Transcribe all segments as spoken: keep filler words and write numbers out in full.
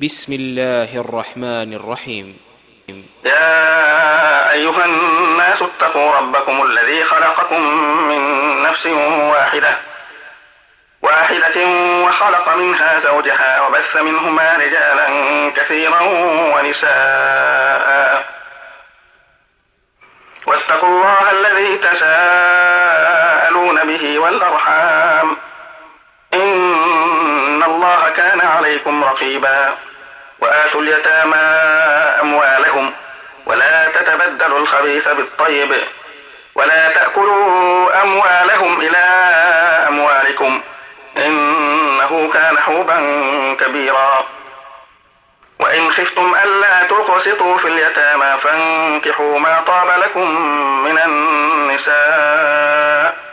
بسم الله الرحمن الرحيم. يا أيها الناس اتقوا ربكم الذي خلقكم من نفس واحدة واحدة وخلق منها زوجها وبث منهما رجالا كثيرا ونساء واتقوا الله الذي تساءلون به والأرحام إن الله كان عليكم رقيبا. وآتوا اليتامى أموالهم ولا تتبدلوا الخبيث بالطيب ولا تأكلوا أموالهم إلى أموالكم إنه كان حوبا كبيرا. وإن خفتم ألا تقسطوا في اليتامى فانكحوا ما طاب لكم من النساء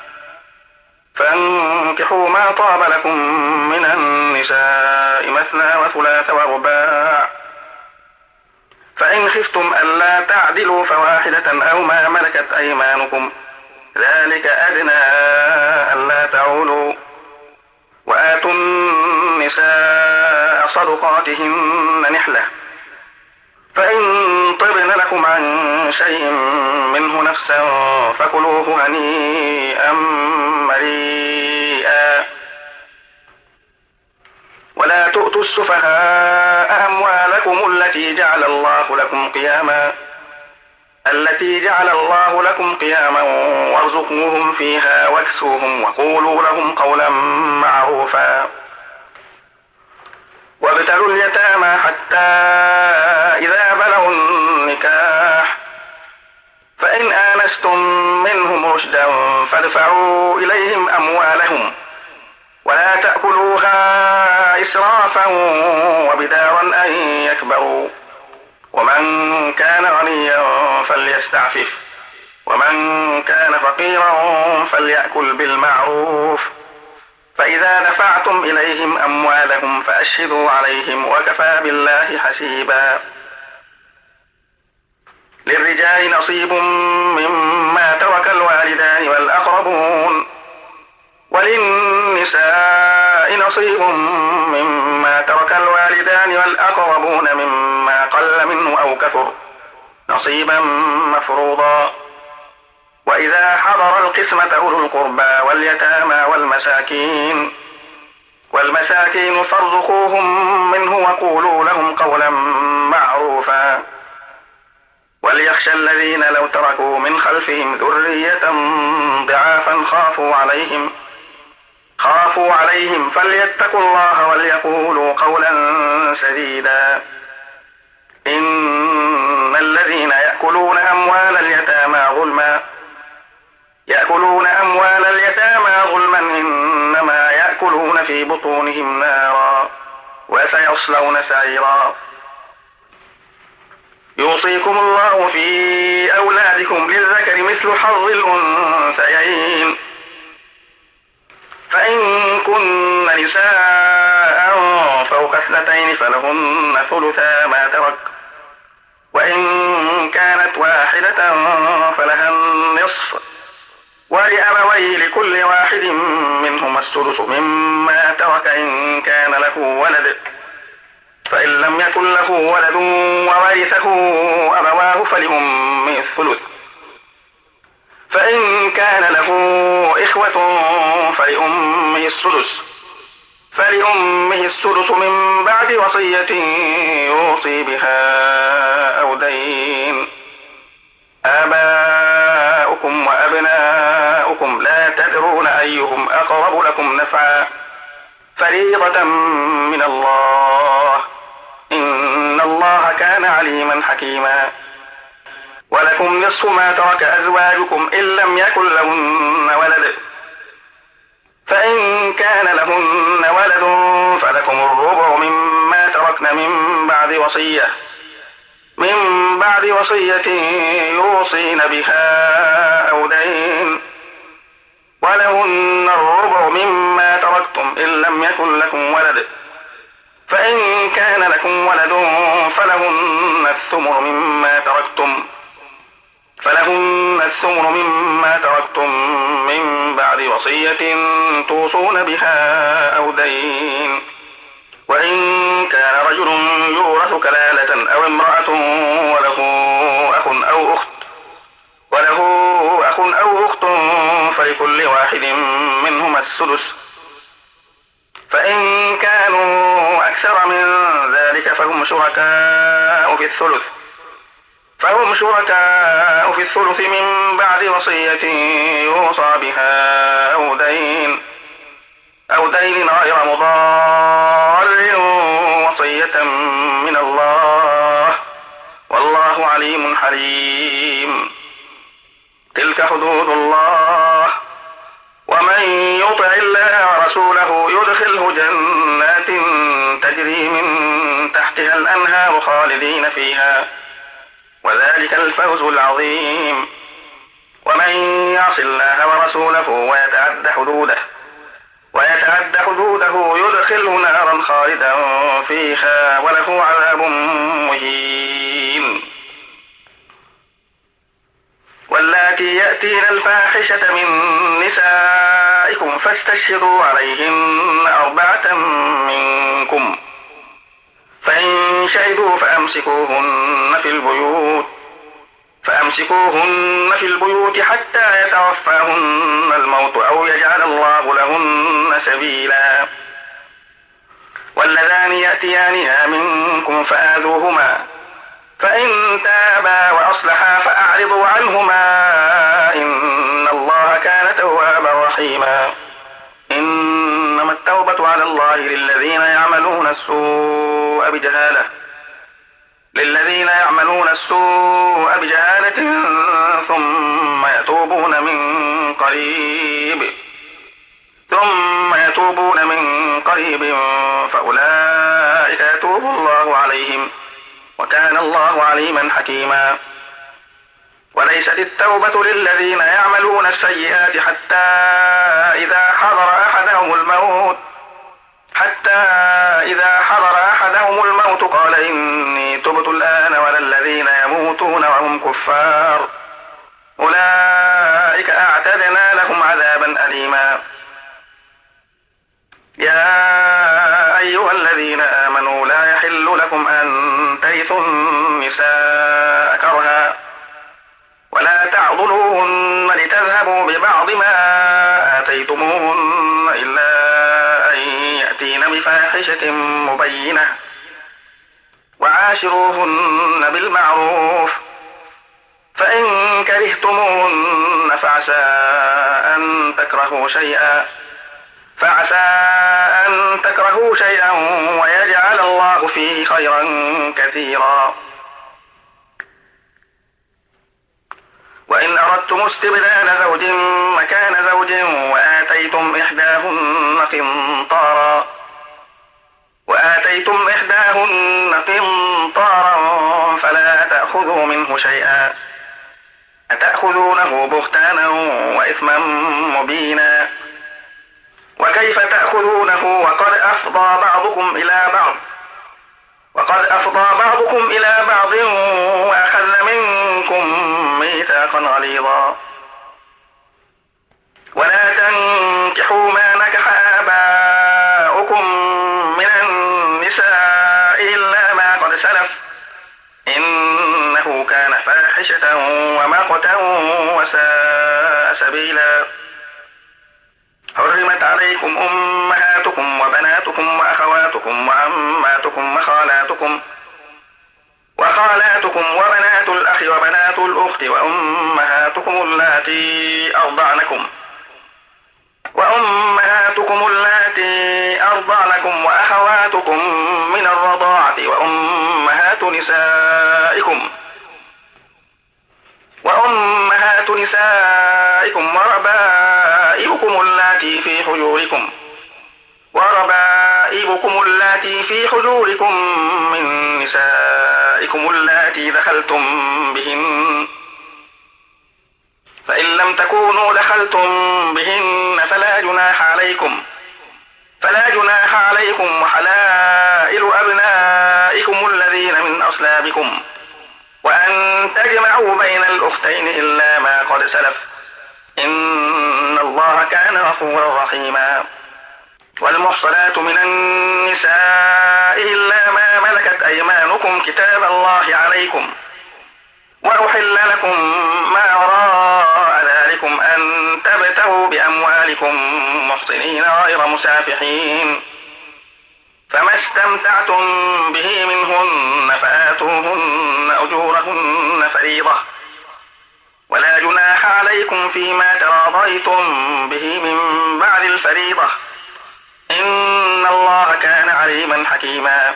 فانكحوا ما طاب لكم من النساء مثنى وثلاث ورباع، فإن خفتم ألا تعدلوا فواحدة أو ما ملكت أيمانكم ذلك أدنى ألا تعولوا. وآتوا النساء صدقاتهن نحلة، فإن طبن لكم عن شيء منه نفسا فكلوه هنيئا مريئا. ولا تؤتوا السفهاء أموالكم التي جعل الله لكم قياما التي جعل الله لكم قياما وارزقوهم فيها واكسوهم وقولوا لهم قولا معروفا. وابتلوا اليتامى حتى إذا بلغوا النكاح فإن آنستم منهم رشدا فادفعوا إليهم أموالهم ولا تأكلوها إسرافا وبدارا أن يكبروا. ومن كان غنيا فليستعفف ومن كان فقيرا فليأكل بالمعروف. فإذا دفعتم إليهم أموالهم فأشهدوا عليهم وكفى بالله حسيبا. للرجال نصيب مما ترك الوالدان والأقربون وللنساء نصيب مما ترك الوالدان والأقربون مما قل منه أو كثر نصيبا مفروضا. وإذا حضر القسمة أولو القربى واليتامى والمساكين والمساكين فارزقوهم منه وقولوا لهم قولا معروفا. وليخشى الذين لو تركوا من خلفهم ذرية ضعافا خافوا عليهم خافوا عليهم فليتقوا الله وليقولوا قولا سديدا. إن الذين يأكلون أموال اليتامى ظلما يأكلون أموال اليتامى ظلما إنما يأكلون في بطونهم نارا وسيصلون سعيرا. يوصيكم الله في أولادكم للذكر مثل حظ الأنثيين، فإن كن نساء فوق اثنتين فلهن ثلثا ما ترك، وإن كانت واحدة فلها النصف، ولأبويه لكل واحد منهما السدس مما ترك إن كان له ولد، فإن لم يكن له ولد وورثه أبواه فلأمه الثلث، فإن كان له إخوة فلأمه السدس فلأمه السدس من بعد وصية يوصي بها أو دين. آباؤكم وأبناؤكم لا تدرون أيهم أقرب لكم نفعا فريضة من الله إن الله كان عليما حكيما. ولكم نصف ما ترك أزواجكم إن لم يكن لهن ولد، فإن كان لهن ولد فلكم الربع مما تركن من بعد وصية من بعد وصية يوصين بها أو دين، ولهن الربع مما تركتم إن لم يكن لكم ولد، فإن كان لكم ولد فلهن الثمن مما تركتم فلهن الثمن مما تركتم من بعد وصية توصون بها أو دين. وإن كان رجل كلالة أو امرأة وله أخ أو أخت وله أخ أو أخت فلكل واحد منهما السدس، فإن كانوا أكثر من ذلك فهم شركاء في الثلث فهم شركاء في الثلث من بعد وصية يوصى بها أو دين أو دين غير مضار، وصية من الله والله عليم حليم. تلك حدود الله، ومن يطع الله ورسوله يدخله جنات تجري من تحتها الأنهار خالدين فيها، وذلك الفوز العظيم. ومن يعص الله ورسوله ويتعد حدوده ويتعد حدوده يدخله نارا خالدا فيها وله عذاب مهين. واللاتي يأتين الفاحشة من نسائكم فاستشهدوا عليهن أربعة منكم، فإن شهدوا فأمسكوهن في البيوت فأمسكوهن في البيوت حتى يتوفاهن الموت أو يجعل الله لهن سبيلا. واللذان يأتيانها منكم فآذوهما، فإن تابا وأصلحا فأعرضوا عنهما إن الله كان توابا رحيما. إنما التوبة على الله للذين يعملون السوء بجهالة للذين يعملون السوء بجهالة ثم يتوبون من قريب ثم يتوبون من قريب فأولئك يتوب الله عليهم وكان الله عليما حكيما. وليست التوبة للذين يعملون السيئات حتى إذا حضر أحدهم الموت حتى إذا حضر أحدهم الموت قال إني تبت الآن ولا الذين يموتون وهم كفار أولئك أعتدنا لهم عذابا أليما. يا أيها الذين آمنوا لا يحل لكم أن ترثوا النساء كرها ولا تعضلوهن لتذهبوا ببعض ما آتيتموهن إلا أن يأتين بفاحشة مبينة وعاشروهن بالمعروف، فإن كرهتموهن فعسى أن تكرهوا شيئا فعسى أن تكرهوا شيئا ويجعل الله فيه خيرا كثيرا. وإن أردتم استبدال زوج مكان زوج وآتيتم إحداهن قنطارا وآتيتم إحداهن قنطارا فلا تأخذوا منه شيئا أتأخذونه بهتانا وإثما مبينا. وكيف تأخذونه وقد أفضى بعضكم إلى بعض وقد أفضى بعضكم إلى بعض وأخذ منكم ميثاقا غليظا. ولا تنكحوا ما نكح آباؤكم من النساء إلا ما قد سلف إنه كان فاحشة ومقتا وساء سبيلا. حرمت عليكم أمهاتكم وبناتكم وأخواتكم وعماتكم وخالاتكم وخالاتكم وبنات الأخ وبنات الأخت وأمهاتكم اللاتي أرضعنكم وأمهاتكم اللاتي أرضعنكم وأخواتكم من الرضاعة وأمهات نسائكم وأمهات نسائكم وربائبكم اللاتي في حجوركم وربائبكم اللاتي في حجوركم من نسائكم اللاتي دخلتم بهن، فإن لم تكونوا دخلتم بهن فلا جناح عليكم فلا جناح عليكم وحلائل أبنائكم الذين من أصلابكم وأن تجمعوا بين الأختين إلا ما قد سلف إن الله كان غفورا رحيما. والمحصنات من النساء إلا ما ملكت أيمانكم كتاب الله عليكم وأحل لكم ما وراء ذلكم أن تبتغوا بأموالكم محصنين غير مسافحين، فما استمتعتم به منهن فآتوهن أجورهن فريضة، ولا جناح عليكم فيما تراضيتم به من بعد الفريضة، إن الله كان عليما حكيما.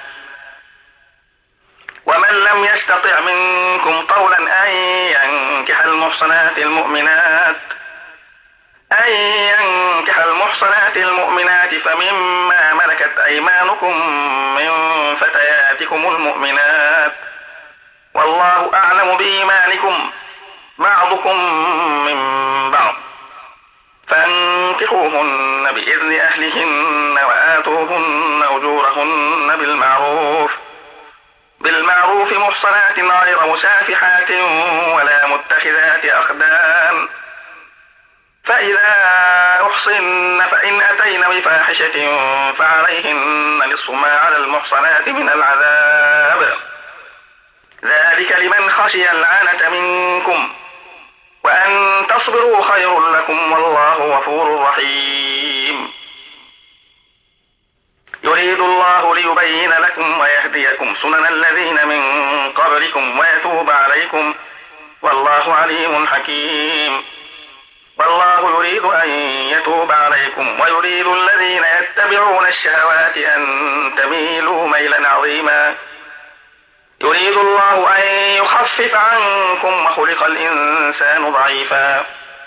ومن لم يستطع منكم قولا أن ينكح المحصنات المؤمنات أن ينكح المحصنات المؤمنات فمما ملكت أيمانكم من فتياتكم المؤمنات، والله أعلم بإيمانكم بعضكم من بعض، فانكحوهن بإذن أهلهن وآتوهن أجورهن بالمعروف بالمعروف محصنات غير مسافحات ولا متخذات أخدان، فإذا أحصن فإن أتين بفاحشة فعليهن نصف ما على المحصنات من العذاب، ذلك لمن خشي العنة منكم، وأن تصبروا خير لكم والله غفور رحيم. يريد الله ليبين لكم ويهديكم سنن الذين من قبلكم ويتوب عليكم، والله عليم حكيم. والله يريد أن يتوب عليكم ويريد الذين يتبعون الشهوات أن تميلوا ميلا عظيما. يريد الله أن يخفف عنكم وخلق الإنسان ضعيفا.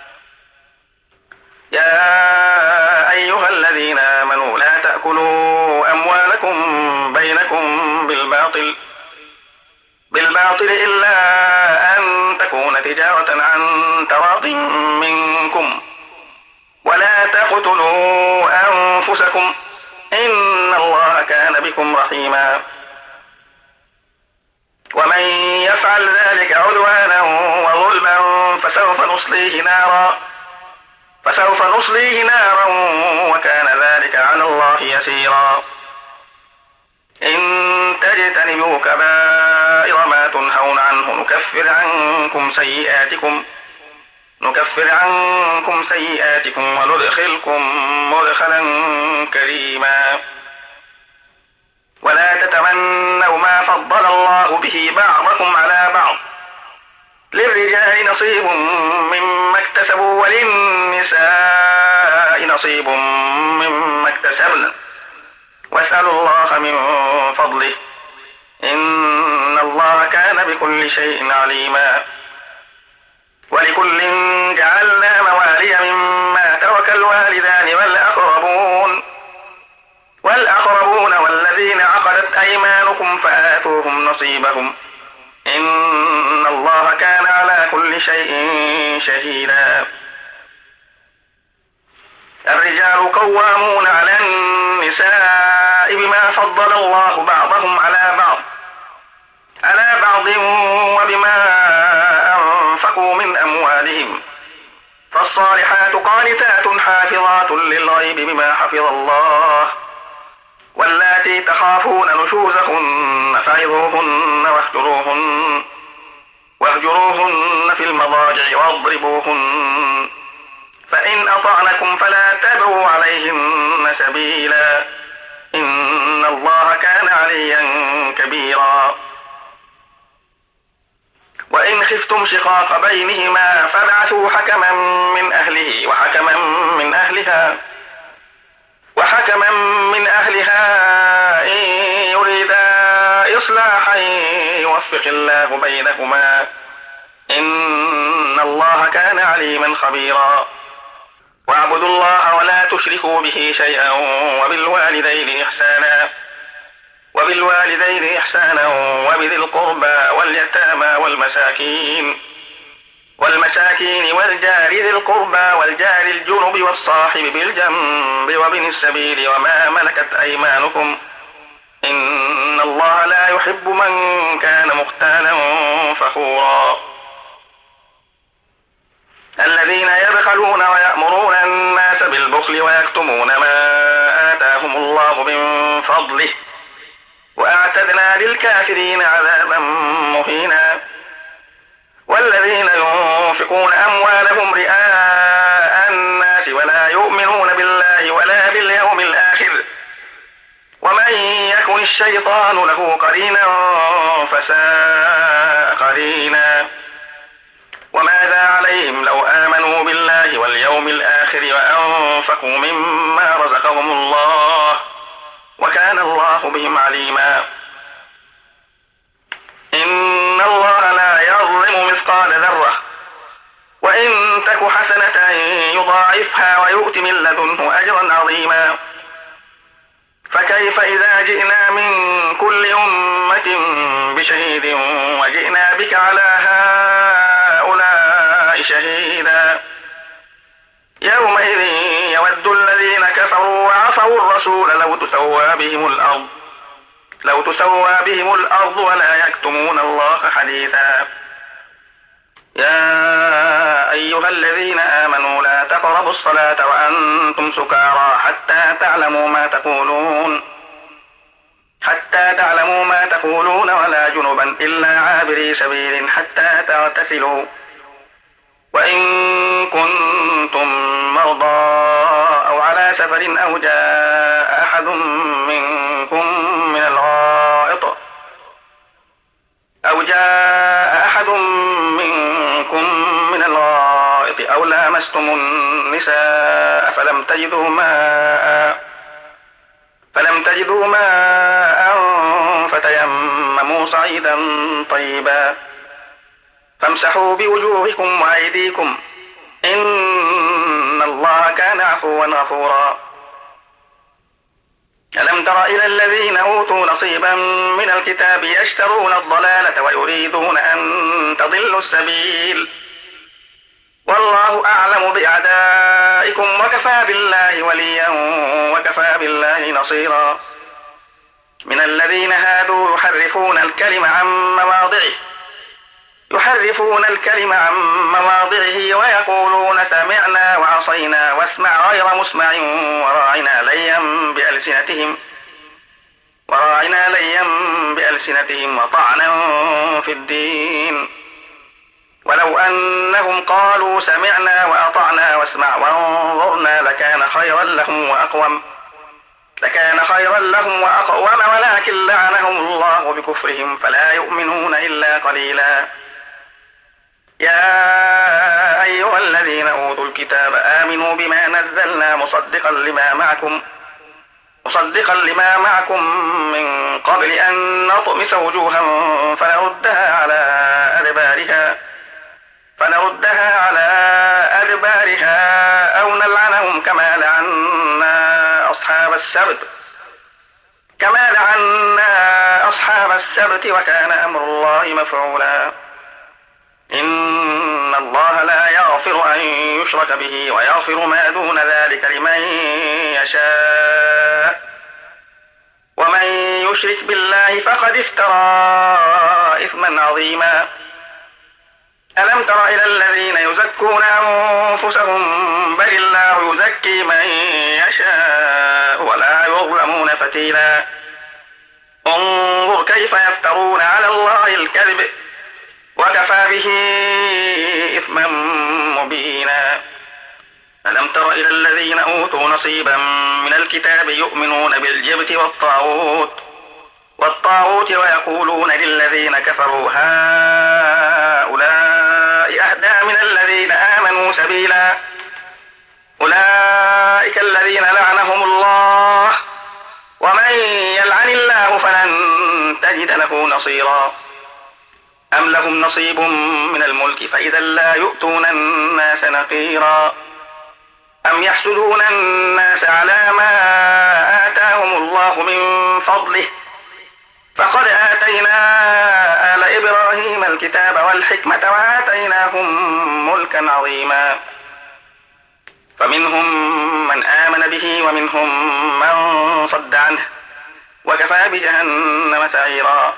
يا أيها الذين آمنوا لا تأكلوا أموالكم بينكم بالباطل بالباطل إلا أن تكون تجارة عن تراض منكم، ولا تقتلوا أنفسكم إن الله كان بكم رحيما. ومن يفعل ذلك عدوانا وظلما فسوف نصليه نارا فسوف نصليه نارا وكان ذلك على الله يسيرا. إن تجتنبوا كبائر ما تنهون عنه نكفر عنكم سيئاتكم نكفر عنكم سيئاتكم وندخلكم مدخلا كريما. ولا تتمنوا ما فضل الله به بعضكم على بعض، للرجال نصيب مما اكتسبوا وللنساء نصيب مما اكتسبن، واسألوا الله من فضله إن الله كان بكل شيء عليما. ولكل جعلنا موالي مما ترك الوالدان والأقربون والأقربون والذين عقدت أيمانكم فآتوهم نصيبهم إن الله كان على كل شيء شهيدا. الرجال قوامون على النساء بما فضل الله بعضهم على بعض على بعض وبما أنفقوا من أموالهم، فالصالحات قانتات حافظات للغيب بما حفظ الله، واللاتي تخافون نشوزهن فعظوهن واهجروهن واهجروهن في المضاجع واضربوهن، فإن أطعنكم فلا تبغوا عليهن سبيلا إن الله كان عليا كبيرا. وإن خفتم شقاق بينهما فابعثوا حكما من أهله وحكما من أهلها وحكما من أهلها إن يريدا إصلاحا يوفق الله بينهما إن الله كان عليما خبيرا. واعبدوا الله ولا تشركوا به شيئا وبالوالدين إحسانا وبالوالدين إحسانا وبذي القربى واليتامى والمساكين والمساكين والجار ذي القربى والجار الجنب والصاحب بالجنب وابن السبيل وما ملكت أيمانكم إن الله لا يحب من كان مختالا فخورا. الذين يبخلون ويأمرون الناس بالبخل ويكتمون ما آتاهم الله من فضله وأعتدنا للكافرين عذابا مهينا. والذين ينفقون أموالهم رئاء الناس ولا يؤمنون بالله ولا باليوم الآخر ومن يكن الشيطان له قرينا فساء قرينا. وماذا عليهم لو آمنوا بالله واليوم الآخر وأنفقوا مما رزقهم الله وكان الله بهم عليما. إن الله لا يظلم مثقال ذرة وإن تك حسنة يضاعفها ويؤت من لدنه أجرا عظيما. فكيف إذا جئنا من كل أمة بشهيد وجئنا بك على هؤلاء شهيدا. يومئذ يود الذين كفروا وعصوا الرسول لو تسوى بهم الأرض لو تسوى بهم الأرض ولا يكتمون الله حديثا. يا أيها الذين آمنوا لا تقربوا الصلاة وأنتم سكارى حتى تعلموا ما تقولون حتى تعلموا ما تقولون ولا جنبا إلا عابري سبيل حتى تغتسلوا وإن كنتم مرضى أو على سفر أو جاء أحد منكم من الغائط أو جاء أحد منكم من الغائط أو لامستم النساء فلم تجدوا ماء فلم تجدوا ماء فتيمموا صعيدا طيبا فامسحوا بوجوهكم وأيديكم إن الله كان عفوا غفورا. ألم تر إلى الذين أوتوا نصيبا من الكتاب يشترون الضلالة ويريدون أن تضلوا السبيل والله أعلم بأعدائكم وكفى بالله وليا وكفى بالله نصيرا. من الذين هادوا يحرفون الكلم عن مواضعه يحرفون الكلم عن مواضعه ويقولون سمعنا وعصينا واسمع غير مسمع وراعنا ليا بألسنتهم وراعنا ليا بألسنتهم وطعنا في الدين ولو أنهم قالوا سمعنا وأطعنا واسمع وانظرنا لكان خيرا لهم وأقوم لكان خيرا لهم وأقوم ولكن لعنهم الله بكفرهم فلا يؤمنون إلا قليلا. يا أيها الذين أوتوا الكتاب آمنوا بما نزلنا مصدقا لما معكم مصدقا لما معكم من قبل أن نطمس وجوها فنردها على أدبارها فنردها على أدبارها أو نلعنهم كما لعنا أصحاب السبت كما لعنا أصحاب السبت وكان أمر الله مفعولا. إن الله لا يغفر أن يشرك به ويغفر ما دون ذلك لمن يشاء ومن يشرك بالله فقد افترى إثما عظيما. ألم تر إلى الذين يزكون أنفسهم بل الله يزكي من يشاء ولا يظلمون فتيلا. انظر كيف يفترون على الله الكذب وكفى به إثما مبينا. ألم تر إلى الذين أوتوا نصيبا من الكتاب يؤمنون بالجبت والطاغوت والطاغوت ويقولون للذين كفروا هؤلاء أهدى من الذين آمنوا سبيلا. أولئك الذين لعنهم الله ومن يلعن الله فلن تجد له نصيرا. أم لهم نصيب من الملك فإذا لا يؤتون الناس نقيرا. أم يحسدون الناس على ما آتاهم الله من فضله فقد آتينا آل إبراهيم الكتاب والحكمة وآتيناهم ملكا عظيما. فمنهم من آمن به ومنهم من صد عنه وكفى بجهنم سعيرا.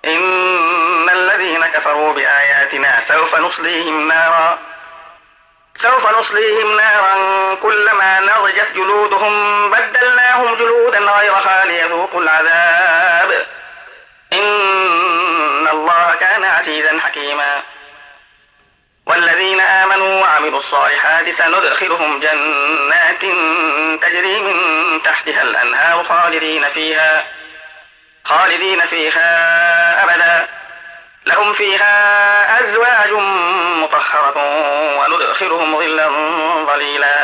إن الذين كفروا بآياتنا سوف نصليهم نارا سوف نصليهم نارا كلما نضجت جلودهم بدلناهم جلودا غيرها ليذوقوا العذاب إن الله كان عزيزا حكيما. والذين آمنوا وعملوا الصالحات سندخلهم جنات تجري من تحتها الأنهار خالدين فيها خالدين فيها أبدا لهم فيها أزواج مطهرة وندخلهم ظلا ظليلا.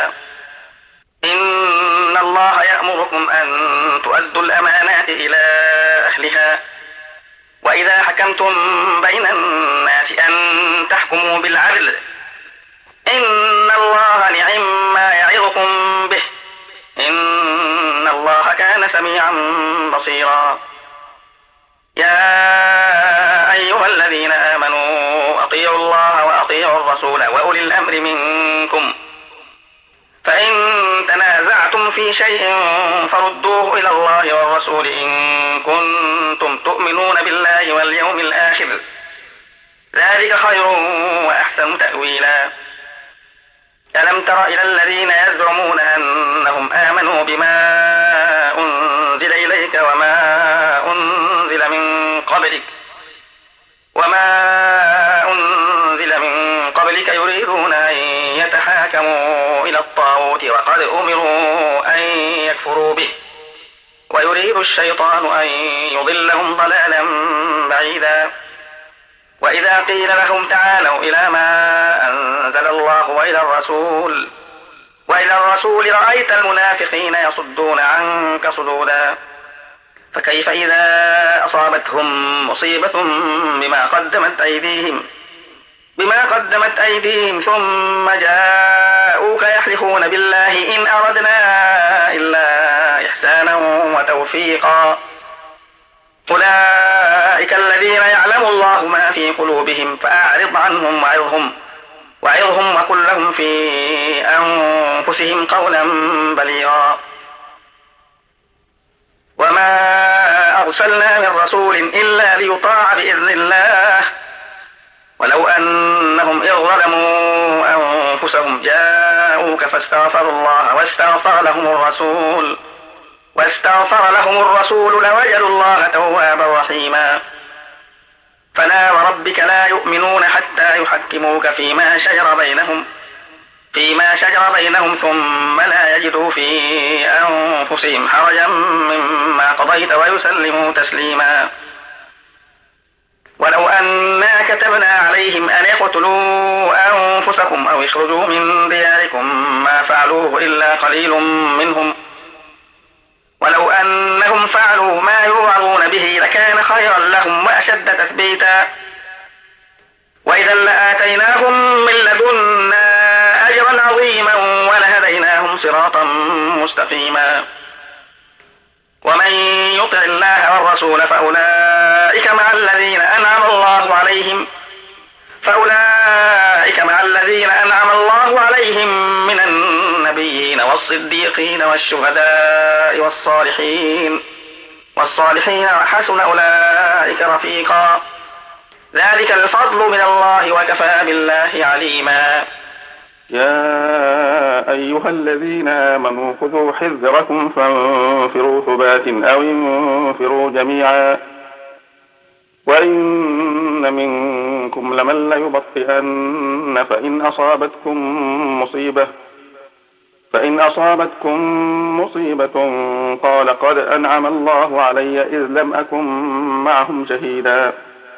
إن الله يأمركم أن تؤدوا الأمانات إلى أهلها وإذا حكمتم بين الناس أن تحكموا بالعدل إن الله نعم ما يعظكم به إن الله كان سميعا بصيرا. يا أيها الذين آمنوا أطيعوا الله وأطيعوا الرسول وأولي الأمر منكم فإن تنازعتم في شيء فردوه إلى الله والرسول إن كنتم تؤمنون بالله واليوم الآخر ذلك خير وأحسن تأويلا. ألم تر إلى الذين يزعمون أنهم آمنوا بما أنزل إليك وما أنزل من قبلك وما أنزل من قبلك يريدون أن يتحاكموا إلى الطاغوت وقد أمروا أن يكفروا به ويريد الشيطان أن يضلهم ضلالا بعيدا. وإذا قيل لهم تعالوا إلى ما أنزل الله وإلى الرسول وإلى الرسول رأيت المنافقين يصدون عنك صدودا. فكيف إذا أصابتهم مصيبة بما قدمت أيديهم بما قدمت أيديهم ثم جاءوك يحلفون بالله إن أردنا إلا إحسانا وتوفيقا أولئك الذين يعلم الله ما في قلوبهم فأعرض عنهم وعظهم وعظهم وقل لهم في أنفسهم قولا بليغا. وما أرسلنا من رسول إلا ليطاع بإذن الله ولو أنهم إذ ظلموا أنفسهم جاءوك فاستغفروا الله واستغفر لهم الرسول واستغفر لهم الرسول لوجدوا الله توابا رحيما. فلا وربك لا يؤمنون حتى يحكموك فيما شجر بينهم فيما شجر بينهم ثم لا يجدوا في أنفسهم حرجا مما قضيت ويسلموا تسليما. ولو أنا كتبنا عليهم أن يقتلوا أنفسكم أو يخرجوا من دياركم ما فعلوه إلا قليل منهم ولو أنهم فعلوا ما يوعظون به لكان خيرا لهم وأشد تثبيتا وإذا لآتيناهم من لدنا أجرا عظيما ولهديناهم صراطا مستقيما. ومن يطع الله والرسول فأولئك مع الذين أنعم الله عليهم فأولئك مع الذين أنعم الله عليهم من النبيين والصديقين والشهداء والصالحين والصالحين وحسن أولئك رفيقا. ذلك الفضل من الله وكفى بالله عليما. يا أيها الذين آمنوا خذوا حذركم فانفروا ثبات أو انفروا جميعا وإن منكم لمن ليبطئن فإن أصابتكم مصيبة فإن أصابتكم مصيبة قال قد أنعم الله علي إذ لم أكن معهم شهيدا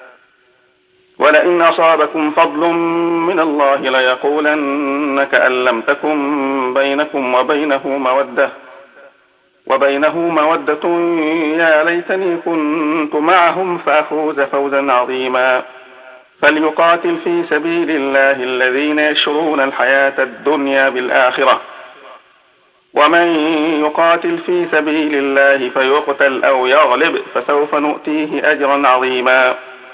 ولئن أصابكم فضل من الله ليقولن كأن لم تكن بينكم وبينه مودة وبينه مودة يا ليتني كنت معهم فأفوز فوزا عظيما. فليقاتل في سبيل الله الذين يشرون الحياة الدنيا بالآخرة ومن يقاتل في سبيل الله فيقتل أو يغلب فسوف نؤتيه أجرا عظيما.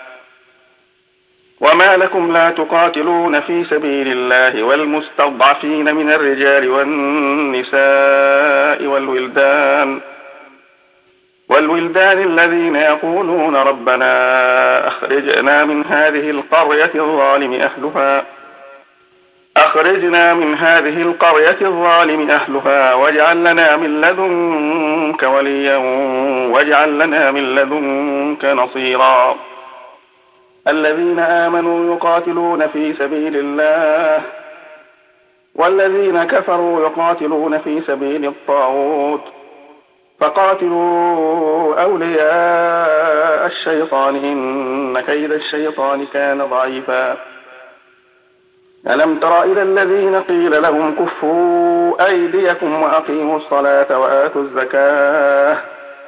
وما لكم لا تقاتلون في سبيل الله والمستضعفين من الرجال والنساء والولدان والولدان الذين يقولون ربنا أخرجنا من هذه القرية الظالم أهلها أخرجنا من هذه القرية الظالم أهلها واجعل لنا من لدنك وليا واجعل لنا من لدنك نصيرا. الذين آمنوا يقاتلون في سبيل الله والذين كفروا يقاتلون في سبيل الطاغوت فقاتلوا أولياء الشيطان إن كيد الشيطان كان ضعيفا. ألم تر إلى الذين قيل لهم كفوا أيديكم وأقيموا الصلاة وآتوا الزكاة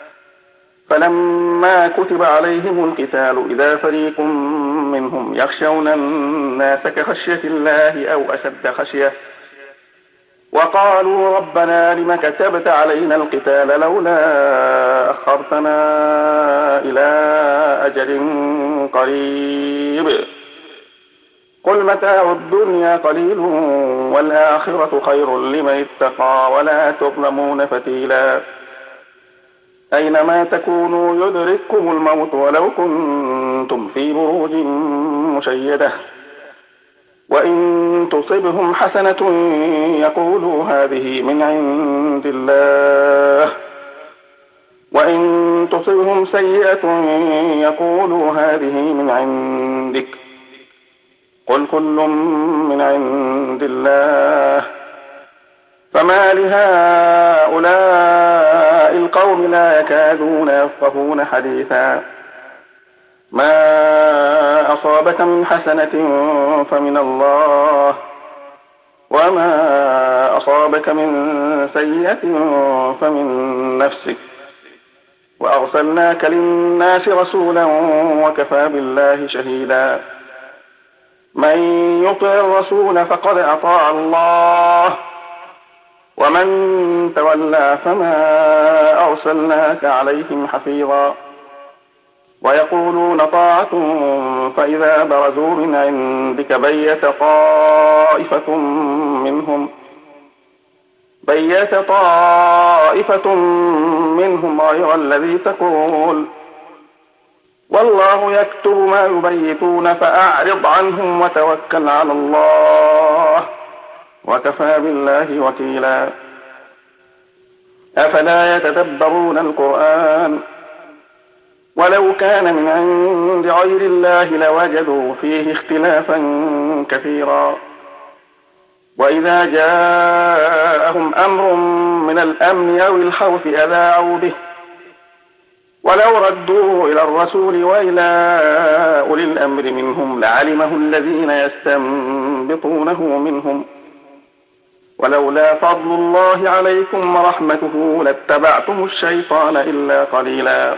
فلما كتب عليهم القتال إذا فريق منهم يخشون الناس كخشية الله أو أشد خشية وقالوا ربنا لم كتبت علينا القتال لولا أخرتنا إلى أجل قريب قل متاع الدنيا قليل والآخرة خير لمن اتقى ولا تظلمون فتيلا. أينما تكونوا يدرككم الموت ولو كنتم في بروج مشيدة وإن تصبهم حسنة يقولوا هذه من عند الله وإن تصبهم سيئة يقولوا هذه من عندك قل كل من عند الله فما لهؤلاء القوم لا يكادون يفقهون حديثا. ما أصابك من حسنة فمن الله وما أصابك من سيئة فمن نفسك وأرسلناك للناس رسولا وكفى بالله شهيدا. من يطع الرسول فقد أطاع الله ومن تولى فما أرسلناك عليهم حفيظا. ويقولون طاعة فإذا برزوا من عندك بيت طائفة منهم بيت طائفة منهم غير الذي تقول والله يكتب ما يبيتون فأعرض عنهم وتوكل على الله وكفى بالله وكيلا. أفلا يتدبرون القرآن ولو كان من عند غير الله لوجدوا فيه اختلافا كثيرا. وإذا جاءهم أمر من الأمن أو الخوف أذاعوا به ولو ردوه إلى الرسول وإلى أولي الأمر منهم لعلمه الذين يستنبطونه منهم ولولا فضل الله عليكم ورحمته لاتبعتم الشيطان إلا قليلا.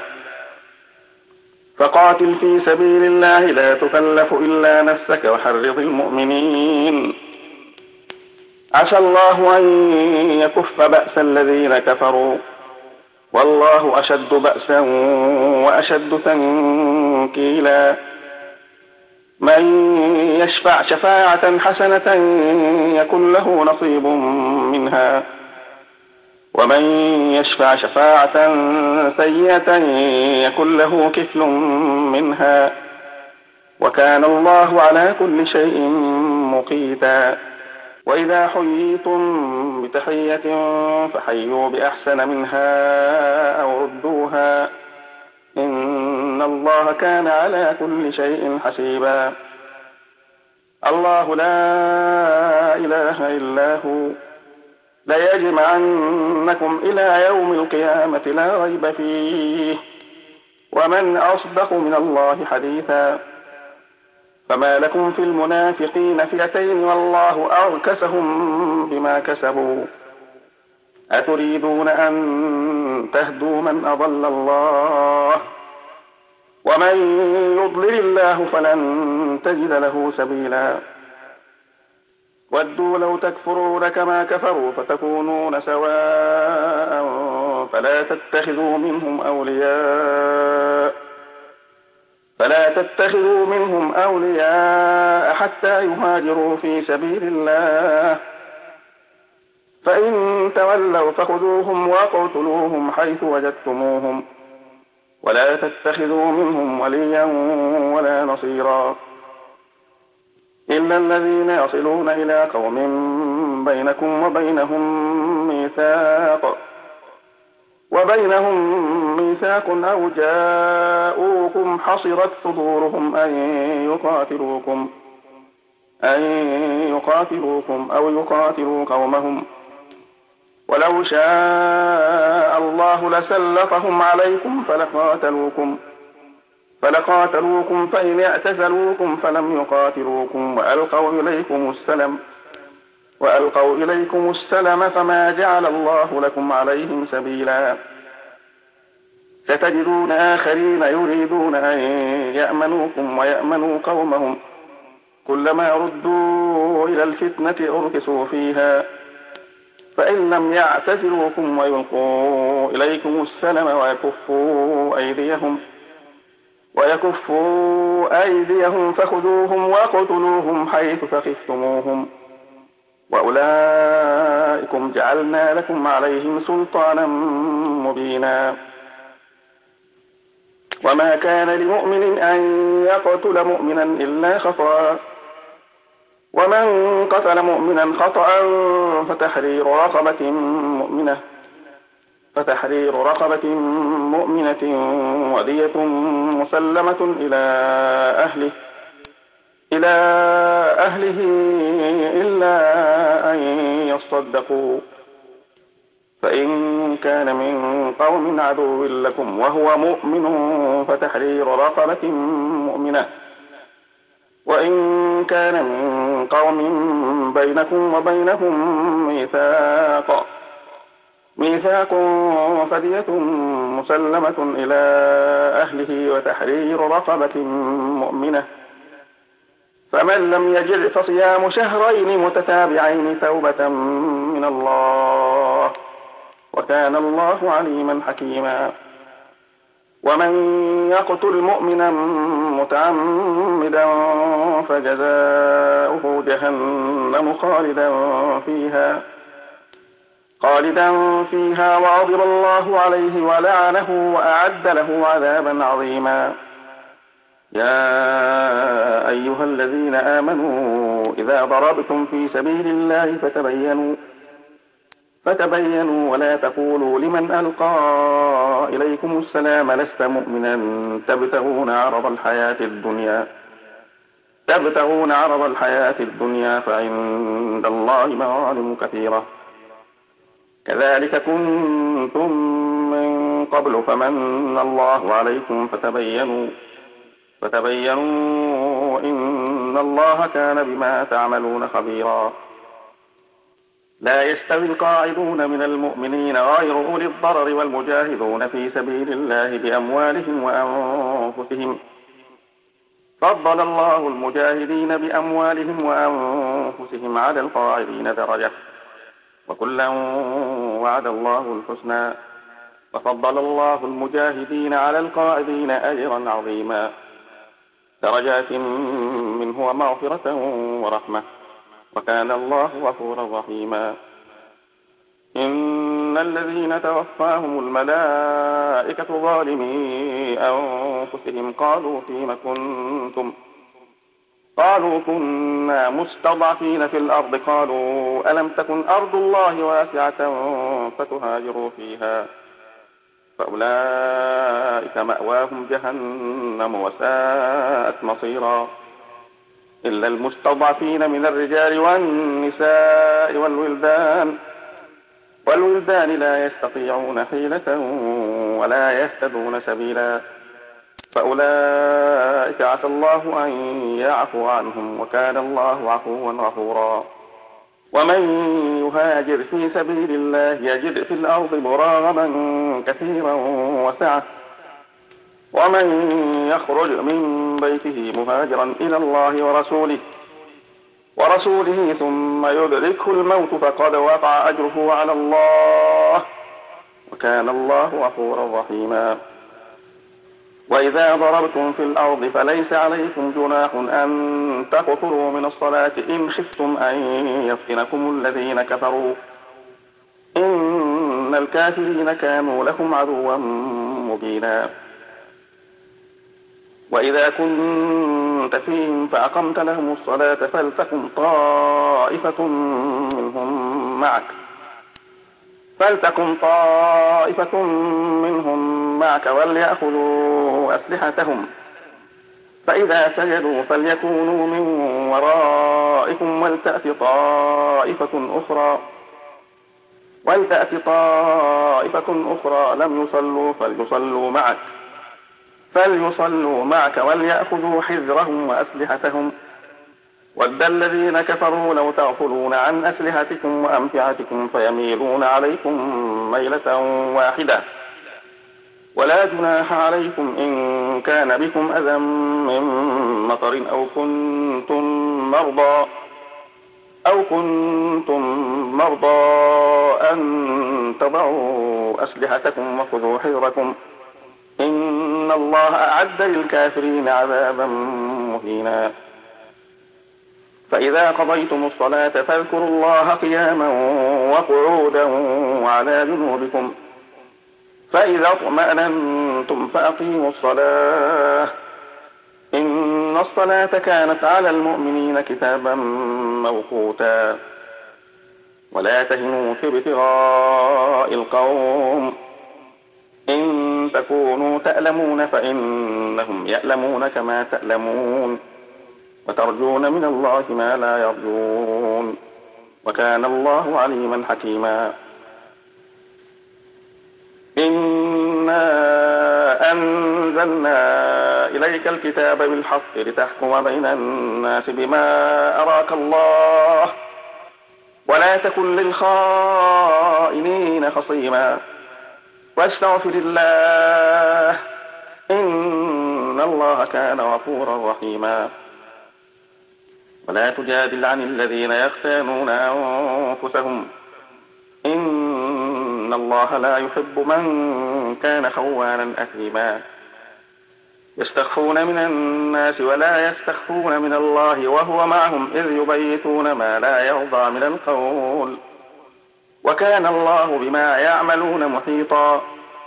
فقاتل في سبيل الله لا تكلف إلا نفسك وحرض المؤمنين عسى الله أن يكف بأس الذين كفروا والله أشد بأسا وأشد تنكيلا. من يشفع شفاعة حسنة يكن له نصيب منها ومن يشفع شفاعة سيئة يكن له كفل منها وكان الله على كل شيء مقيتا. وإذا حييتم بتحية فحيوا بأحسن منها أو ردوها إن الله كان على كل شيء حسيبا. الله لا إله إلا هو ليجمعنكم إلى يوم القيامة لا ريب فيه ومن أصدق من الله حديثا. فما لكم في المنافقين فئتين والله أركسهم بما كسبوا أتريدون أن تهدوا من أضل الله ومن يضلل الله فلن تجد له سبيلا. ودوا لو تكفرون كما كفروا فتكونون سواء فلا تتخذوا منهم أولياء فلا تتخذوا منهم أولياء حتى يهاجروا في سبيل الله فإن تولوا فخذوهم واقتلوهم حيث وجدتموهم ولا تتخذوا منهم وليا ولا نصيرا. إلا الذين يصلون إلى قوم بينكم وبينهم ميثاق وبينهم ميثاق أو جاءوكم حصرت صدورهم أن يقاتلوكم أن يقاتلوكم أو يقاتلوا قومهم ولو شاء الله لسلطهم عليكم فلقاتلوكم فلقاتلوكم فإن اعتزلوكم فلم يقاتلوكم وألقوا إليكم السلم وألقوا إليكم السلم فما جعل الله لكم عليهم سبيلا ستجدون آخرين يريدون أن يأمنوكم ويأمنوا قومهم كلما ردوا إلى الفتنة أركسوا فيها فإن لم يعتزلوكم ويلقوا إليكم السلم ويكفوا أيديهم ويكفوا أيديهم فخذوهم وقتلوهم حيث ثقفتموهم وأولئكم جعلنا لكم عليهم سلطانا مبينا وما كان لمؤمن أن يقتل مؤمنا إلا خطأ ومن قتل مؤمنا خطأ فتحرير رقبة مؤمنة فتحرير رقبة مؤمنة ودية مسلمة إلى أهله إلى أهله إلا أن يصدقوا فإن كان من قوم عدو لكم وهو مؤمن فتحرير رقبة مؤمنة وإن كان من قوم بينكم وبينهم ميثاق ميثاق فدية مسلمة إلى أهله وتحرير رقبة مؤمنة فمن لم يجد فصيام شهرين متتابعين توبة من الله وكان الله عليما حكيما ومن يقتل مؤمنا متعمدا فجزاؤه جهنم خالدا فيها خالدا فيها وغضب الله عليه ولعنه وأعد له عذابا عظيما يا أيها الذين آمنوا إذا ضربتم في سبيل الله فتبينوا فتبينوا ولا تقولوا لمن ألقى إليكم السلام لست مؤمنا تبتغون عرض الحياة الدنيا تبتغون عرض الحياة الدنيا فعند الله مغانم كثيرة كذلك كنتم من قبل فمن الله عليكم فتبينوا فتبينوا إن الله كان بما تعملون خبيرا لا يستوي القاعدون من المؤمنين غير أولي الضرر والمجاهدون في سبيل الله بأموالهم وأنفسهم فضل الله المجاهدين بأموالهم وأنفسهم على القاعدين درجة وكلا وعد الله الحسنى وفضل الله المجاهدين على القاعدين أجرا عظيما درجات منه ومغفرة ورحمة وكان الله غفورا رحيما إن الذين توفاهم الملائكة ظالمي أنفسهم قالوا فيم كنتم قالوا كنا مستضعفين في الأرض قالوا ألم تكن أرض الله واسعة فتهاجروا فيها فأولئك مأواهم جهنم وساءت مصيرا إلا المستضعفين من الرجال والنساء والولدان والولدان لا يستطيعون حيلة ولا يهتدون سبيلا فأولئك عسى الله أن يعفو عنهم وكان الله عفوا غفورا ومن يهاجر في سبيل الله يجد في الأرض مراغما كثيرا وسعة ومن يخرج من بيته مهاجرا إلى الله ورسوله ورسوله ثم يدركه الموت فقد وقع أجره على الله وكان الله غفورا رحيما وإذا ضربتم في الأرض فليس عليكم جناح أن تقصروا من الصلاة إن خفتم أن يفتنكم الذين كفروا إن الكافرين كانوا لكم عدوا مبينا وإذا كنت فيهم فأقمت لهم الصلاة فلتقم طائفة منهم معك فلتقم طائفة منهم معك وليأخذوا أسلحتهم فإذا سجدوا فليكونوا من ورائكم ولتأت طائفة أخرى ولتأت طائفة أخرى لم يصلوا فليصلوا معك فليصلوا معك وليأخذوا حذرهم وأسلحتهم ود الذين كفروا لو تغفلون عن أسلحتكم وأمتعتكم فيميلون عليكم ميلة واحدة ولا جناح عليكم إن كان بكم أذى من مطر أو كنتم مرضى أو كنتم مرضى أن تضعوا أسلحتكم وخذوا حذركم إن الله أعد للكافرين عذابا مهينا فإذا قضيتم الصلاة فاذكروا الله قياما وقعودا وعلى جنوبكم فإذا اطمأننتم فأقيموا الصلاة إن الصلاة كانت على المؤمنين كتابا موقوتا ولا تهنوا في ابتغاء القوم إن تكونوا تألمون فإنهم يألمون كما تألمون وترجون من الله ما لا يرجون وكان الله عليما حكيما إنا أنزلنا إليك الكتاب بالحق لتحكم بين الناس بما أراك الله ولا تكن للخائنين خصيما واستغفر الله إن الله كان غفورا رحيما ولا تجادل عن الذين يختانون أنفسهم إن الله لا يحب من كان خوانا أثيما يستخفون من الناس ولا يستخفون من الله وهو معهم إذ يبيتون ما لا يرضى من القول وكان الله بما يعملون محيطا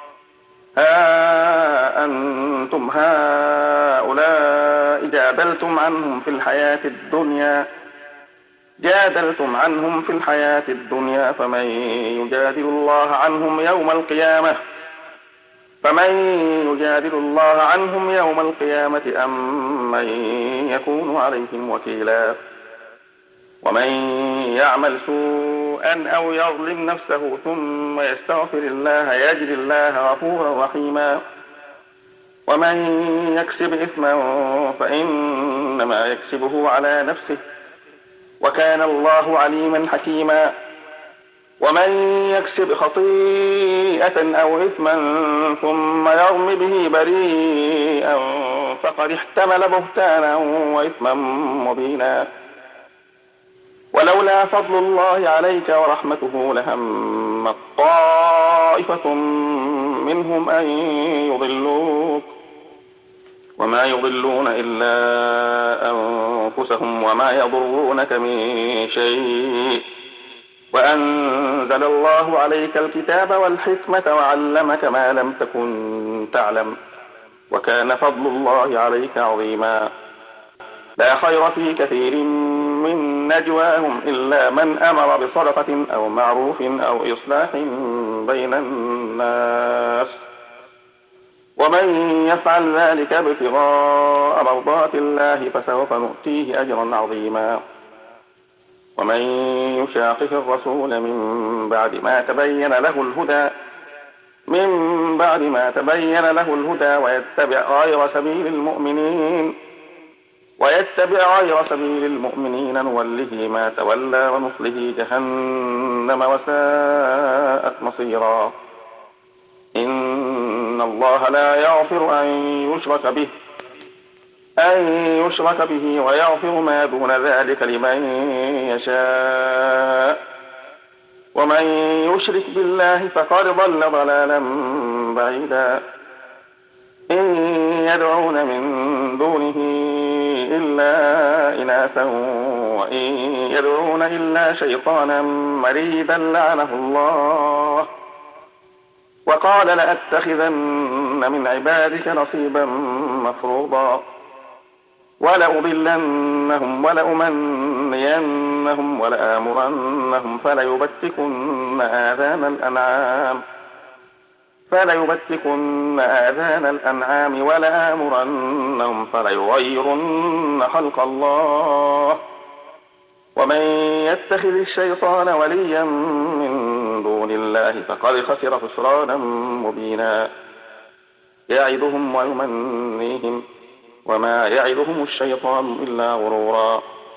ها أنتم هؤلاء جادلتم عنهم في الحياة الدنيا جادلتم عنهم في الحياة الدنيا فمن يجادل الله عنهم يوم القيامة فمن يجادل الله عنهم يوم القيامة أم من يكون عليهم وكيلا ومن يعمل سوءا أو يظلم نفسه ثم يستغفر الله يجد الله غفورا رحيما ومن يكسب إثما فإنما يكسبه على نفسه وكان الله عليما حكيما ومن يكسب خطيئة أو إثما ثم يرم به بريئا فقد احتمل بهتانا وإثما مبينا ولولا فضل الله عليك ورحمته لهم طائفة منهم أن يضلوك وما يضلون إلا أنفسهم وما يضرونك من شيء وأنزل الله عليك الكتاب والحكمة وعلمك ما لم تكن تعلم وكان فضل الله عليك عظيما لا خير في كثير من نجواهم إلا من أمر بصدقة أو معروف أو إصلاح بين الناس ومن يفعل ذلك ابتغاء مرضات الله فسوف نؤتيه أجرا عظيما ومن يشاقق الرسول من بعد ما تبين له الهدى من بعد ما تبين له الهدى ويتبع غير سبيل المؤمنين ويتبع غير سبيل المؤمنين نوله ما تولى ونصله جهنم وساءت مصيرا إن الله لا يغفر أن يشرك به أن يشرك به ويغفر ما دون ذلك لمن يشاء ومن يشرك بالله فقد ضل ضلالا بعيدا إن يدعون من دونه إلا إناثا وإن يدعون إلا شيطانا مريدا لعنه الله وقال لأتخذن من عبادك نصيبا مفروضا ولأضلنهم ولأمنينهم ولآمرنهم فليبتكن آذان الأنعام فليبتكن آذان الأنعام ولآمرنهم فليغيرن خلق الله ومن يتخذ الشيطان وليا من دون الله فقد خسر خسرانا مبينا يعدهم ويمنيهم وما يعدهم الشيطان إلا غرورا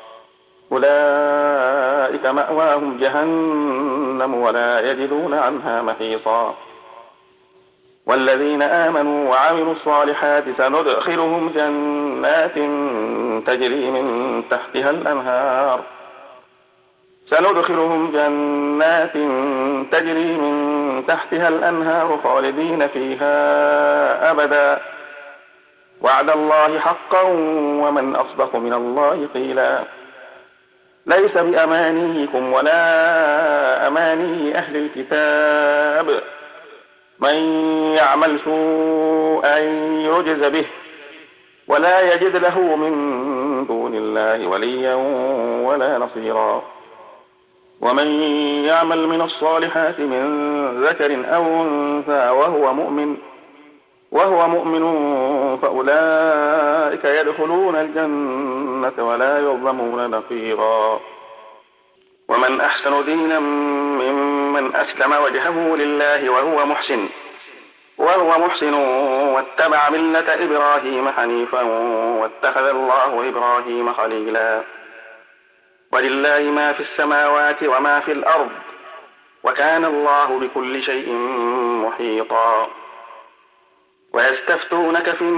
أولئك مأواهم جهنم ولا يجدون عنها محيصا والذين آمنوا وعملوا الصالحات سندخلهم جنات تجري من تحتها الأنهار سندخلهم جنات تجري من تحتها الأنهار خالدين فيها أبدا وعد الله حقا ومن أصدق من الله قيلا ليس بأمانيكم ولا أماني أهل الكتاب من يعمل سوءا يجز به ولا يجد له من دون الله وليا ولا نصيرا ومن يعمل من الصالحات من ذكر أو أنثى وهو مؤمن وهو مؤمن فأولئك يدخلون الجنة ولا يظلمون نقيرا ومن أحسن دينا ممن أسلم وجهه لله وهو محسن وهو محسن واتبع ملة إبراهيم حنيفا واتخذ الله إبراهيم خليلا ولله ما في السماوات وما في الأرض وكان الله بكل شيء محيطا ويستفتونك في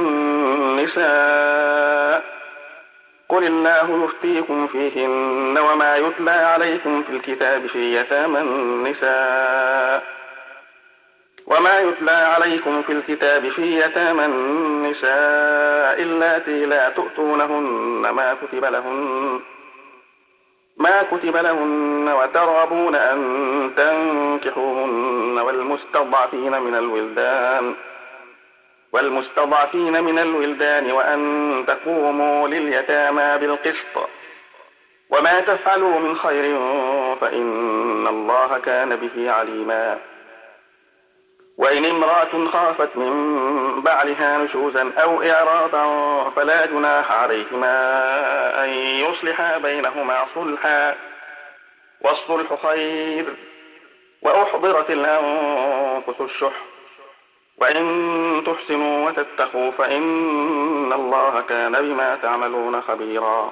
النساء قل الله يفتيكم فيهن وما يتلى عليكم في الكتاب في يتامى النساء وما يتلى عليكم في الكتاب في يتامى النساء اللاتي لا تؤتونهن ما كتب لهن ما كتب لهن وترغبون أن تنكحوهن والمستضعفين من الولدان والمستضعفين من الولدان وأن تقوموا لليتامى بالقسط وما تفعلوا من خير فإن الله كان به عليما وإن امرأة خافت من بعلها نشوزا أو إعراضا فلا جناح عليهما أن يصلحا بينهما صلحا والصلح خير وأحضرت الأنفس الشح وإن تحسنوا وتتقوا فإن الله كان بما تعملون خبيرا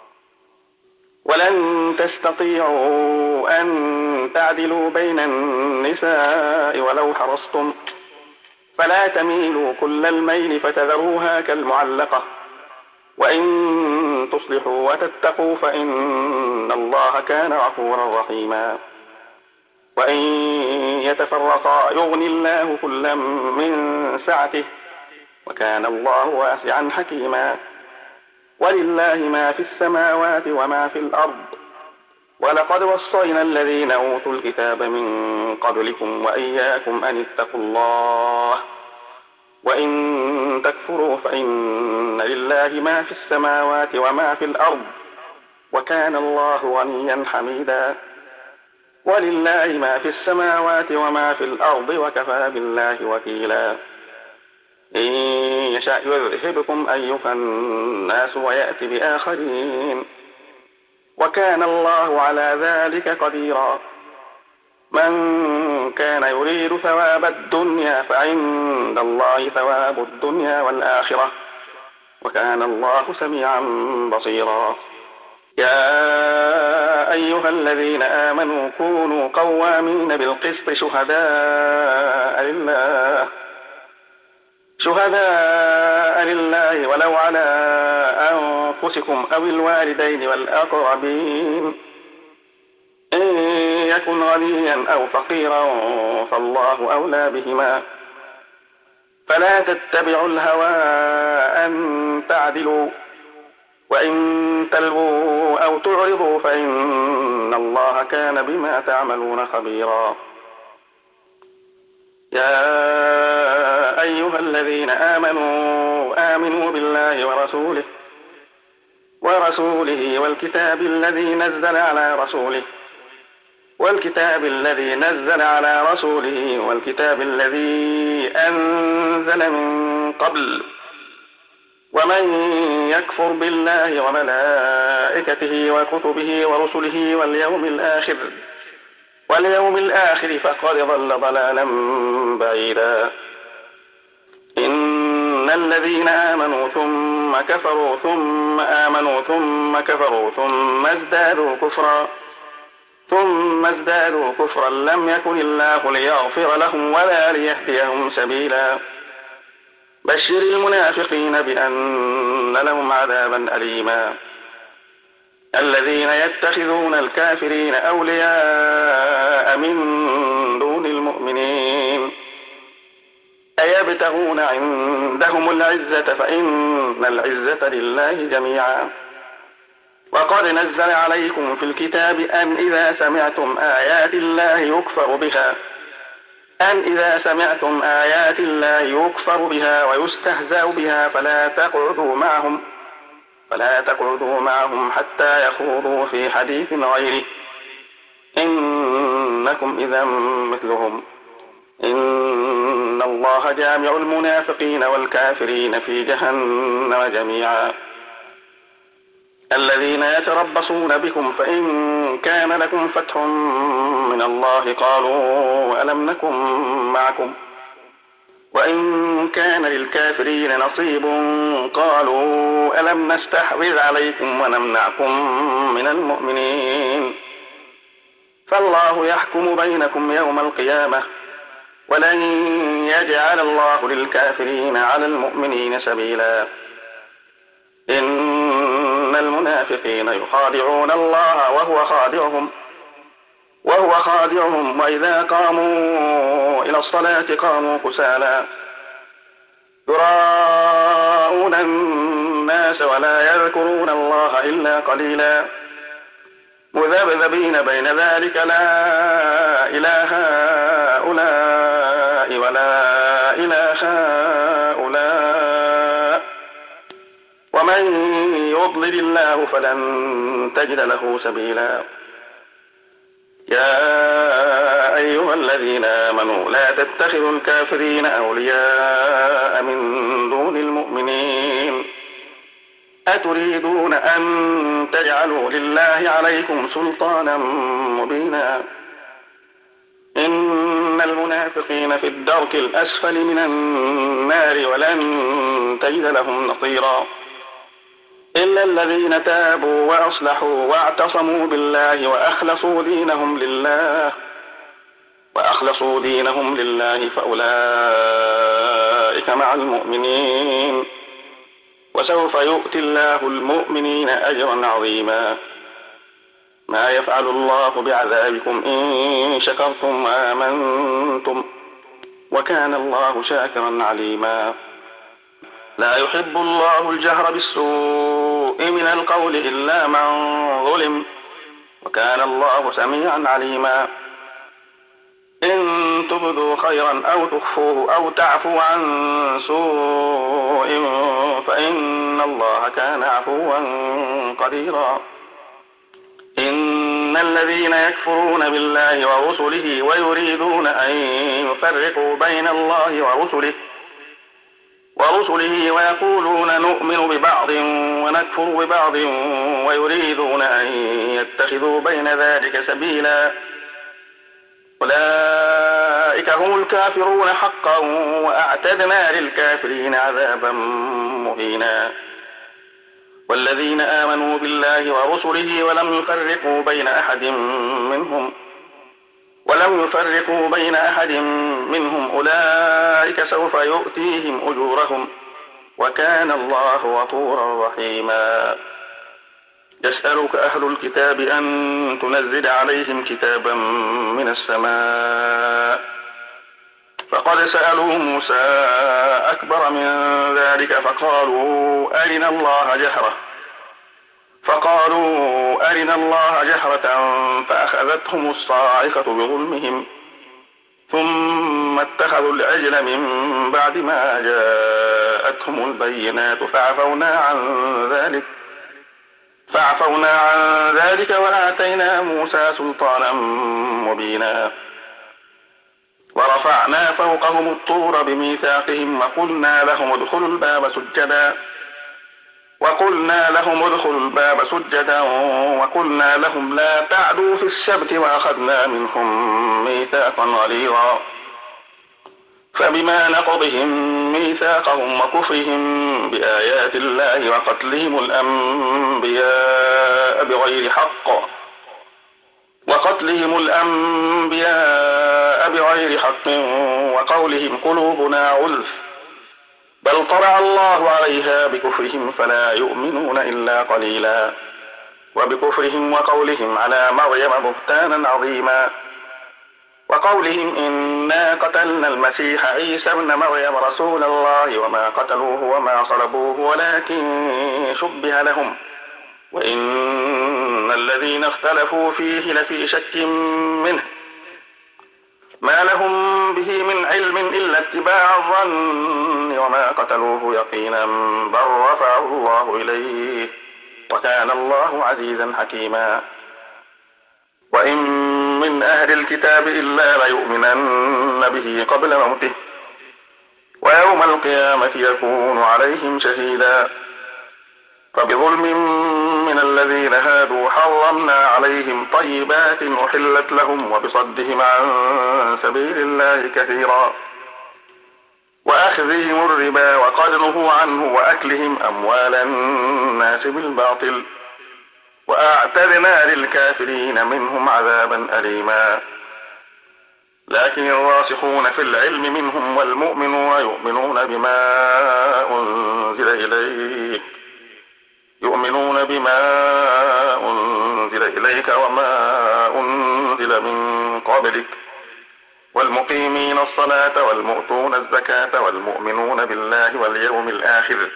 ولن تستطيعوا أن تعدلوا بين النساء ولو حرصتم فلا تميلوا كل الميل فتذروها كالمعلقة وإن تصلحوا وتتقوا فإن الله كان غفورا رحيما وإن يتفرقا يغني الله كلا من سعته وكان الله واسعا حكيما ولله ما في السماوات وما في الأرض ولقد وصينا الذين أوتوا الكتاب من قبلكم وإياكم أن اتقوا الله وإن تكفروا فإن لله ما في السماوات وما في الأرض وكان الله غنيا حميدا ولله ما في السماوات وما في الأرض وكفى بالله وكيلا إن يشاء يذهبكم أيها الناس ويأتي بآخرين وكان الله على ذلك قديرا من كان يريد ثواب الدنيا فعند الله ثواب الدنيا والآخرة وكان الله سميعا بصيرا يا أيها الذين آمنوا كونوا قوامين بالقسط شهداء لله شهداء لله ولو على أنفسكم أو الوالدين والأقربين إن يكن غنيا أو فقيرا فالله أولى بهما فلا تتبعوا الهوى أن تعدلوا وإن تلووا أو تعرضوا فإن الله كان بما تعملون خبيرا يا أيها الذين آمنوا آمنوا بالله ورسوله ورسوله والكتاب الذي نزل على رسوله والكتاب الذي نزل على رسوله والكتاب الذي أنزل من قبل ومن يكفر بالله وملائكته وكتبه ورسله واليوم الآخر واليوم الآخر فقد ضل ضلالا بعيدا. إن الذين آمنوا ثم كفروا ثم آمنوا ثم كفروا ثم ازدادوا كفرا ثم ازدادوا كفرا لم يكن الله ليغفر لهم ولا ليهديهم سبيلا. بشر المنافقين بأن لهم عذابا أليما. الذين يتخذون الكافرين أولياء من دون المؤمنين أيبتغون عندهم العزة فإن العزة لله جميعا. وقد نزل عليكم في الكتاب أن إذا سمعتم آيات الله يكفر بها أن إذا سمعتم آيات الله يكفر بها ويستهزأ بها فلا تقعدوا معهم فلا تقعدوا معهم حتى يخوضوا في حديث غيره إنكم إذا مثلهم إن الله جامع المنافقين والكافرين في جهنم جميعا. الذين يتربصون بكم فإن كان لكم فتح من الله قالوا ألم نكن معكم وإن كان للكافرين نصيب قالوا ألم نستحوذ عليكم ونمنعكم من المؤمنين فالله يحكم بينكم يوم القيامة ولن يجعل الله للكافرين على المؤمنين سبيلا. إن المنافقين يخادعون الله وهو خادعهم وهو خادعهم وإذا قاموا إلى الصلاة قاموا كسالى يراءون الناس ولا يذكرون الله إلا قليلا مذبذبين بين ذلك لا إله هؤلاء ولا إله هؤلاء ومن يضلل الله فلن تجد له سبيلا. يا أيها الذين آمنوا لا تتخذوا الكافرين أولياء من دون المؤمنين أتريدون أن تجعلوا لله عليكم سلطانا مبينا. إن المنافقين في الدرك الأسفل من النار ولن تجد لهم نصيرا إلا الذين تابوا وأصلحوا واعتصموا بالله وأخلصوا دينهم لله وأخلصوا دينهم لله فأولئك مع المؤمنين وسوف يؤتي الله المؤمنين أجرا عظيما. ما يفعل الله بعذابكم إن شكرتم وآمنتم وكان الله شاكرا عليما. لا يحب الله الجهر بالسوء من القول إلا من ظلم وكان الله سميعا عليما. إن تبدوا خيرا أو تخفوه أو تعفوا عن سوء فإن الله كان عفوا قديرا. إن الذين يكفرون بالله ورسله ويريدون أن يفرقوا بين الله ورسله ورسله ويقولون نؤمن ببعض ونكفر ببعض ويريدون أن يتخذوا بين ذلك سبيلا أولئك هم الكافرون حقا وأعتدنا للكافرين عذابا مهينا. والذين آمنوا بالله ورسله ولم يفرقوا بين أحد منهم ولم يفرقوا بين أحد منهم أولئك سوف يؤتيهم أجورهم وكان الله غفورا رحيما. يسألك أهل الكتاب أن تنزل عليهم كتابا من السماء فقد سألوا موسى أكبر من ذلك فقالوا أرنا الله جهرة فقالوا أرنا الله جهرة فأخذتهم الصاعقة بظلمهم ثم اتخذوا العجل من بعد ما جاءتهم البينات فعفونا عن ذلك فعفونا عن ذلك وآتينا موسى سلطانا مبينا ورفعنا فوقهم الطور بميثاقهم وقلنا لهم ادخلوا الباب سجدا وقلنا لهم ادخلوا الباب سجدا وقلنا لهم لا تعدوا في السبت وأخذنا منهم ميثاقا غليظا فبما نقضهم ميثاقهم وكفرهم بآيات الله وقتلهم الأنبياء بغير حق وقتلهم الأنبياء بغير حق وقولهم قلوبنا غلف بل طبع الله عليها بكفرهم فلا يؤمنون إلا قليلا وبكفرهم وقولهم على مريم بهتانا عظيما وقولهم إنا قتلنا المسيح عيسى ابن مريم رسول الله وما قتلوه وما صلبوه ولكن شبه لهم وإن الذين اختلفوا فيه لفي شك منه ما لهم به من علم إلا اتباع الظن وما قتلوه يقينا بل رفعه الله إليه وكان الله عزيزا حكيما وإن من أهل الكتاب إلا ليؤمنن به قبل موته ويوم القيامة يكون عليهم شهيدا فبظلم من الذين هادوا حرمنا عليهم طيبات أحلت لهم وبصدهم عن سبيل الله كثيرا وأخذهم الربا وقد نهوا عنه وأكلهم أموال الناس بالباطل وأعتدنا للكافرين منهم عذابا أليما لكن الراسخون في العلم منهم والمؤمنون يؤمنون بما أنزل إليك يؤمنون بما أنزل إليك وما أنزل من قبلك والمقيمين الصلاة والمؤتون الزكاة والمؤمنون بالله واليوم الآخر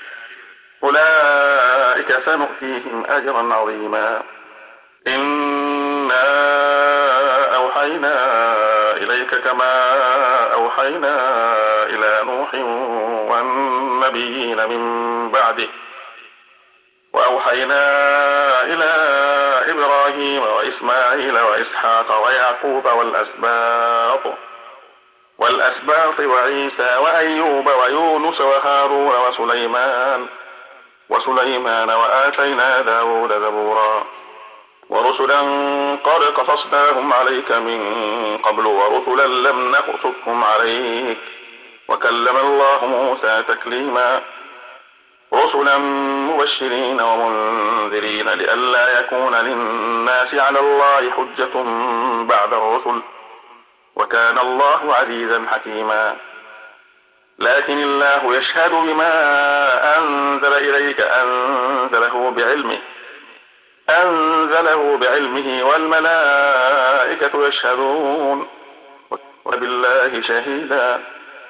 أولئك سنؤتيهم أجرا عظيما إنا أوحينا إليك كما أوحينا إلى نوح والنبيين من بعده وأوحينا إلى إبراهيم وإسماعيل وإسحاق ويعقوب والأسباط والأسباط وعيسى وأيوب ويونس وهارون وسليمان وسليمان وآتينا داود زبورا ورسلا قد قصصناهم عليك من قبل ورسلا لم نقصصهم عليك وكلم الله موسى تكليما رسلا مبشرين ومنذرين لئلا يكون للناس على الله حجة بعد الرسل وكان الله عزيزا حكيما لكن الله يشهد بما أنزل إليك أنزله بعلمه أنزله بعلمه والملائكة يشهدون وبالله شهيدا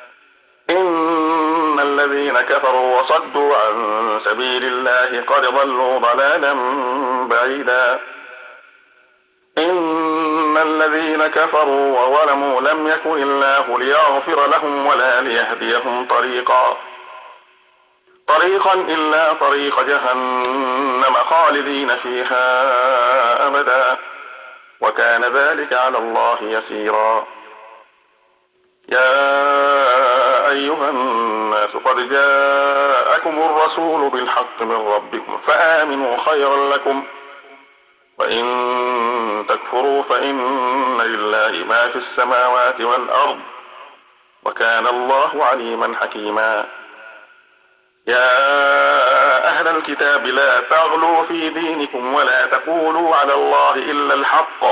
إن الذين كفروا وصدوا عن سبيل الله قد ضلوا ضلالا بعيدا إن الذين كفروا وظلموا لم يكن الله ليغفر لهم ولا ليهديهم طريقا طريقا إلا طريق جهنم خالدين فيها أبدا وكان ذلك على الله يسيرا يا أيها الناس قد جاءكم الرسول بالحق من ربكم فآمنوا خيرا لكم وإن تكفروا فإن لله ما في السماوات والأرض وكان الله عليما حكيما يا أهل الكتاب لا تغلوا في دينكم ولا تقولوا على الله إلا الحق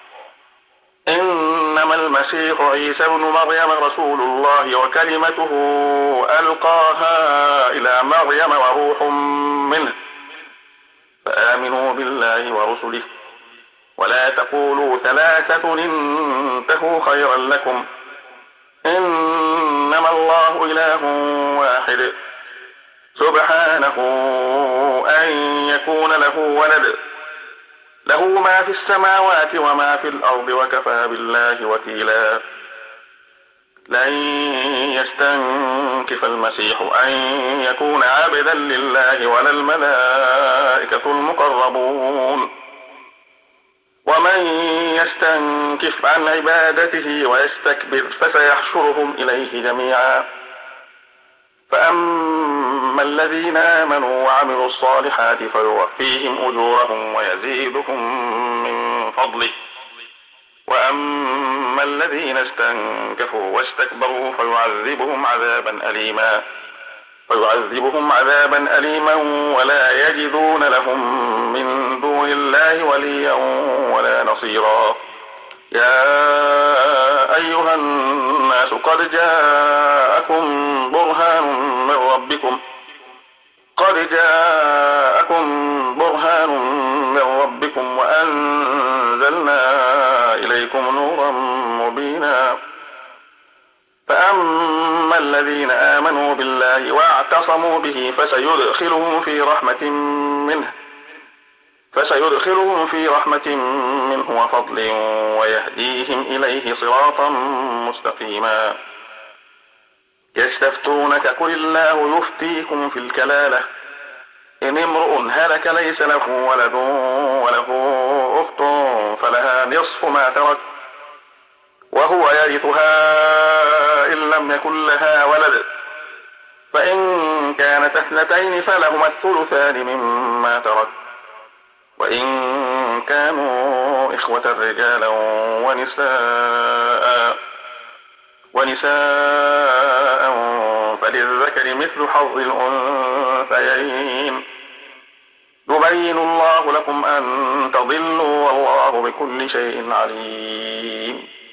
إنما المسيح عيسى ابن مريم رسول الله وكلمته ألقاها إلى مريم وروح منه فآمنوا بالله ورسله ولا تقولوا ثلاثة انتهوا خيرا لكم إنما الله إله واحد سبحانه أن يكون له ولد له ما في السماوات وما في الأرض وكفى بالله وكيلا لن يستنكف المسيح أن يكون عبدا لله ولا الملائكة المقربون، ومن يستنكف عن عبادته ويستكبر فسيحشرهم إليه جميعا. فأما الذين آمنوا وعملوا الصالحات فيوفيهم أجورهم ويزيدهم من فضله، وأما الذين استنكفوا واستكبروا فيعذبهم عذابا أليما فيعذبهم عذابا أليما ولا يجدون لهم من دون الله وليا ولا نصيرا. يا أيها الناس قد جاءكم برهان من ربكم قد جاءكم برهان من ربكم وأنزلنا إليكم نورا مبينا. فأما الذين آمنوا بالله واعتصموا به فسيدخلهم في رحمة منه فسيدخلهم في رحمة منه وفضل ويهديهم إليه صراطا مستقيما. يستفتونك قل الله يفتيكم في الكلالة إن امرؤ هلك ليس له ولد وله أخت فلها نصف ما ترك وهو يرثها إن لم يكن لها ولد، فإن كانت اثنتين فلهما الثلثان مما ترك، وإن كانوا إخوة رجالا ونساء ونساء فللذكر مثل حظ الأنثيين. يبين الله لكم أن تضلوا والله بكل شيء عليم.